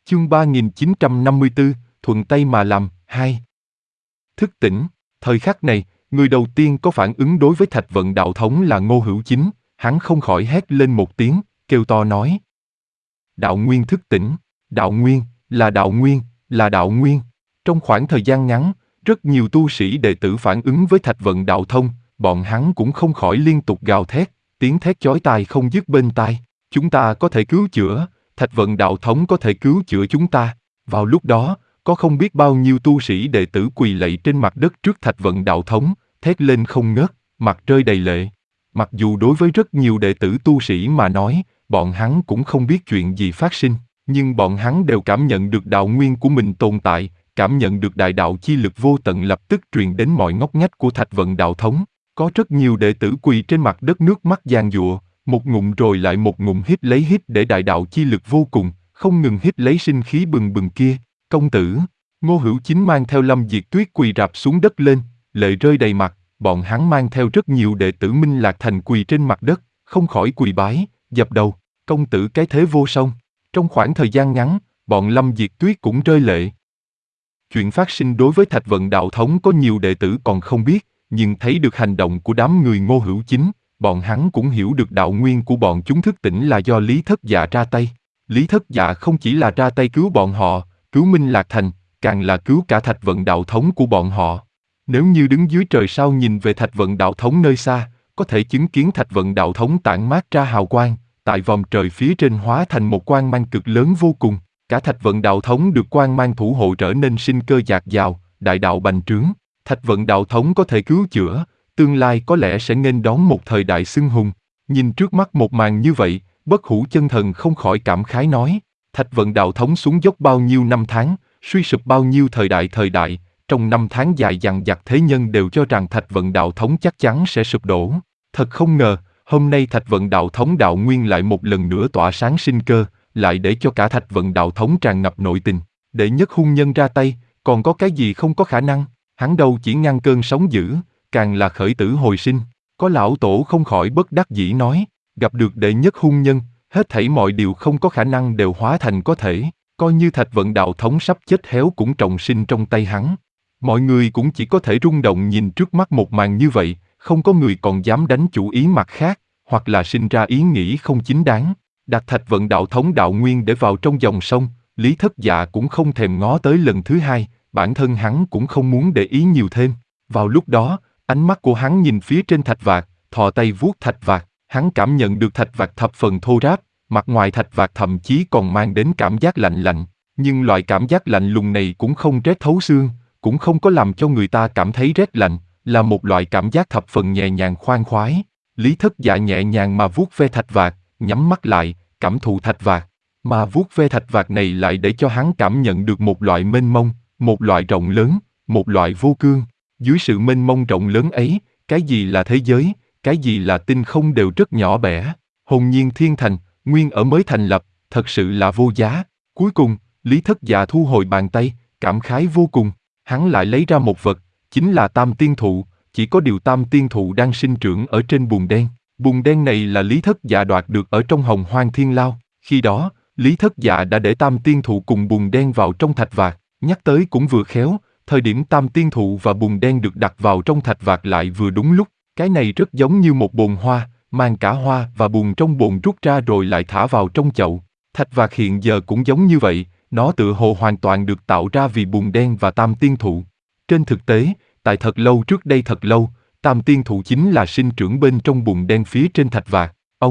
Chương 3954, thuận tay mà làm, 2. Thức tỉnh, thời khắc này, người đầu tiên có phản ứng đối với Thạch Vận Đạo Thống là Ngô Hữu Chính, hắn không khỏi hét lên một tiếng, kêu to nói. Đạo Nguyên thức tỉnh, Đạo Nguyên, là Đạo Nguyên, là Đạo Nguyên. Trong khoảng thời gian ngắn, rất nhiều tu sĩ đệ tử phản ứng với Thạch Vận Đạo Thông, bọn hắn cũng không khỏi liên tục gào thét, tiếng thét chói tai không dứt bên tai. Chúng ta có thể cứu chữa, Thạch Vận Đạo Thống có thể cứu chữa chúng ta. Vào lúc đó, có không biết bao nhiêu tu sĩ đệ tử quỳ lạy trên mặt đất trước Thạch Vận Đạo Thống, thét lên không ngớt, mặt rơi đầy lệ. Mặc dù đối với rất nhiều đệ tử tu sĩ mà nói, bọn hắn cũng không biết chuyện gì phát sinh, nhưng bọn hắn đều cảm nhận được đạo nguyên của mình tồn tại, cảm nhận được đại đạo chi lực vô tận lập tức truyền đến mọi ngóc ngách của Thạch Vận Đạo Thống. Có rất nhiều đệ tử quỳ trên mặt đất nước mắt giàn giụa, một ngụm rồi lại một ngụm hít lấy hít để đại đạo chi lực vô cùng, không ngừng hít lấy sinh khí bừng bừng kia. Công tử, Ngô Hữu Chính mang theo Lâm Diệt Tuyết quỳ rạp xuống đất lên, lệ rơi đầy mặt, bọn hắn mang theo rất nhiều đệ tử Minh Lạc Thành quỳ trên mặt đất, không khỏi quỳ bái, dập đầu, công tử cái thế vô song. Trong khoảng thời gian ngắn, bọn Lâm Diệt Tuyết cũng rơi lệ. Chuyện phát sinh đối với Thạch Vận Đạo Thống có nhiều đệ tử còn không biết, nhưng thấy được hành động của đám người Ngô Hữu Chính, bọn hắn cũng hiểu được đạo nguyên của bọn chúng thức tỉnh là do Lý Thất Dạ ra tay. Lý Thất Dạ không chỉ là ra tay cứu bọn họ, cứu Minh Lạc Thành, càng là cứu cả Thạch Vận Đạo Thống của bọn họ. Nếu như đứng dưới trời sao nhìn về Thạch Vận Đạo Thống nơi xa, có thể chứng kiến Thạch Vận Đạo Thống tản mát ra hào quang, tại vòng trời phía trên hóa thành một quang mang cực lớn vô cùng. Cả Thạch Vận Đạo Thống được quang mang thủ hộ trở nên sinh cơ dạt dào, đại đạo bành trướng. Thạch Vận Đạo Thống có thể cứu chữa, tương lai có lẽ sẽ nghênh đón một thời đại xưng hùng. Nhìn trước mắt một màn như vậy, Bất Hủ Chân Thần không khỏi cảm khái nói, Thạch Vận Đạo Thống xuống dốc bao nhiêu năm tháng, suy sụp bao nhiêu thời đại, trong năm tháng dài dằng dặc thế nhân đều cho rằng Thạch Vận Đạo Thống chắc chắn sẽ sụp đổ. Thật không ngờ, hôm nay Thạch Vận Đạo Thống đạo nguyên lại một lần nữa tỏa sáng sinh cơ, lại để cho cả Thạch Vận Đạo Thống tràn ngập nội tình. Đệ nhất hung nhân ra tay, còn có cái gì không có khả năng, hắn đâu chỉ ngăn cơn sóng dữ, càng là khởi tử hồi sinh. Có lão tổ không khỏi bất đắc dĩ nói, gặp được đệ nhất hung nhân, hết thảy mọi điều không có khả năng đều hóa thành có thể, coi như Thạch Vận Đạo Thống sắp chết héo cũng trọng sinh trong tay hắn. Mọi người cũng chỉ có thể rung động nhìn trước mắt một màn như vậy, không có người còn dám đánh chủ ý mặt khác, hoặc là sinh ra ý nghĩ không chính đáng. Đặt Thạch Vận Đạo Thống đạo nguyên để vào trong dòng sông, Lý Thất Dạ cũng không thèm ngó tới lần thứ hai, bản thân hắn cũng không muốn để ý nhiều thêm. Vào lúc đó, ánh mắt của hắn nhìn phía trên thạch vạc, thò tay vuốt thạch vạc, hắn cảm nhận được thạch vạc thập phần thô ráp, mặt ngoài thạch vạc thậm chí còn mang đến cảm giác lạnh lạnh, nhưng loại cảm giác lạnh lùng này cũng không rét thấu xương, cũng không có làm cho người ta cảm thấy rét lạnh, là một loại cảm giác thập phần nhẹ nhàng khoan khoái. Lý Thất Dạ nhẹ nhàng mà vuốt ve thạch vạc, nhắm mắt lại, cảm thụ thạch vạc, mà vuốt ve thạch vạc này lại để cho hắn cảm nhận được một loại mênh mông, một loại rộng lớn, một loại vô cương. Dưới sự mênh mông rộng lớn ấy, cái gì là thế giới, cái gì là tinh không đều rất nhỏ bé. Hồn nhiên thiên thành, nguyên ở mới thành lập, thật sự là vô giá. Cuối cùng, Lý Thất Dạ thu hồi bàn tay, cảm khái vô cùng. Hắn lại lấy ra một vật, chính là Tam Tiên Thụ, chỉ có điều Tam Tiên Thụ đang sinh trưởng ở trên bùn đen. Bùn đen này là Lý Thất Dạ đoạt được ở trong Hồng Hoang Thiên Lao. Khi đó, Lý Thất Dạ đã để Tam Tiên Thụ cùng bùn đen vào trong thạch vạc. Nhắc tới cũng vừa khéo, thời điểm Tam Tiên Thụ và bùn đen được đặt vào trong thạch vạc lại vừa đúng lúc. Cái này rất giống như một bồn hoa, mang cả hoa và bùn trong bồn rút ra rồi lại thả vào trong chậu. Thạch vạc hiện giờ cũng giống như vậy, nó tựa hồ hoàn toàn được tạo ra vì bùn đen và Tam Tiên Thụ. Trên thực tế, tại thật lâu trước đây thật lâu, Tam Tiên Thụ chính là sinh trưởng bên trong bùn đen phía trên thạch vạc.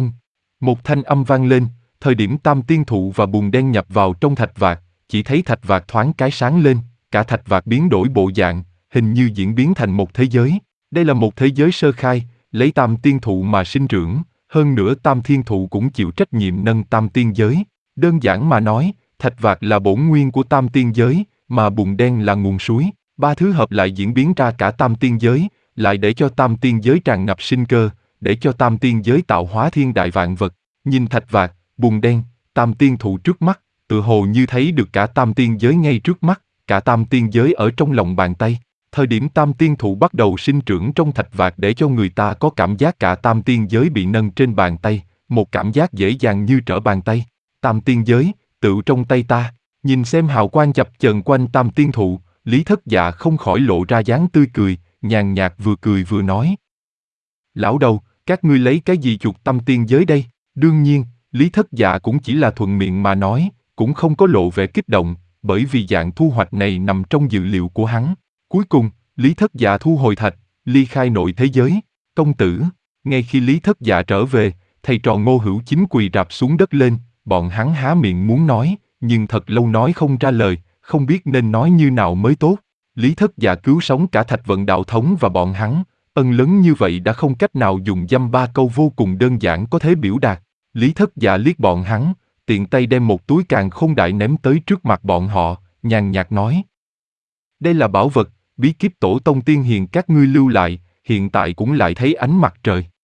Một thanh âm vang lên, thời điểm Tam Tiên Thụ và bùn đen nhập vào trong thạch vạc, chỉ thấy thạch vạc thoáng cái sáng lên, cả thạch vạc biến đổi bộ dạng, hình như diễn biến thành một thế giới. Đây là một thế giới sơ khai, lấy Tam Tiên Thụ mà sinh trưởng, hơn nữa Tam Thiên Thụ cũng chịu trách nhiệm nâng Tam Tiên giới. Đơn giản mà nói, thạch vạc là bổn nguyên của Tam Tiên giới, mà bùn đen là nguồn suối. Ba thứ hợp lại diễn biến ra cả Tam Tiên giới, lại để cho Tam Tiên giới tràn ngập sinh cơ, để cho Tam Tiên giới tạo hóa thiên đại vạn vật. Nhìn thạch vạc, bùn đen, Tam Tiên Thụ trước mắt, tự hồ như thấy được cả Tam Tiên giới ngay trước mắt, cả Tam Tiên giới ở trong lòng bàn tay. Thời điểm Tam Tiên Thụ bắt đầu sinh trưởng trong thạch vạc để cho người ta có cảm giác cả Tam Tiên giới bị nâng trên bàn tay, một cảm giác dễ dàng như trở bàn tay. Tam Tiên giới, tựu trong tay ta. Nhìn xem hào quang chập chờn quanh tam tiên thụ, Lý Thất Dạ không khỏi lộ ra dáng tươi cười, nhàn nhạt vừa cười vừa nói. Lão đầu, các ngươi lấy cái gì chuộc tâm tiên giới đây? Đương nhiên, Lý Thất Dạ cũng chỉ là thuận miệng mà nói, cũng không có lộ vẻ kích động, bởi vì dạng thu hoạch này nằm trong dự liệu của hắn. Cuối cùng, Lý Thất Dạ thu hồi thạch, ly khai nội thế giới. Công tử, ngay khi Lý Thất Dạ trở về, thầy trò Ngô Hữu Chính quỳ rạp xuống đất lên, bọn hắn há miệng muốn nói, nhưng thật lâu nói không ra lời, không biết nên nói như nào mới tốt. Lý Thất Dạ cứu sống cả Thạch Vận đạo thống và bọn hắn, ân lớn như vậy đã không cách nào dùng dăm ba câu vô cùng đơn giản có thể biểu đạt. Lý Thất Dạ liếc bọn hắn, tiện tay đem một túi càn khôn đại ném tới trước mặt bọn họ, nhàn nhạt nói. Đây là bảo vật, bí kíp tổ tông tiên hiền các ngươi lưu lại, hiện tại cũng lại thấy ánh mặt trời.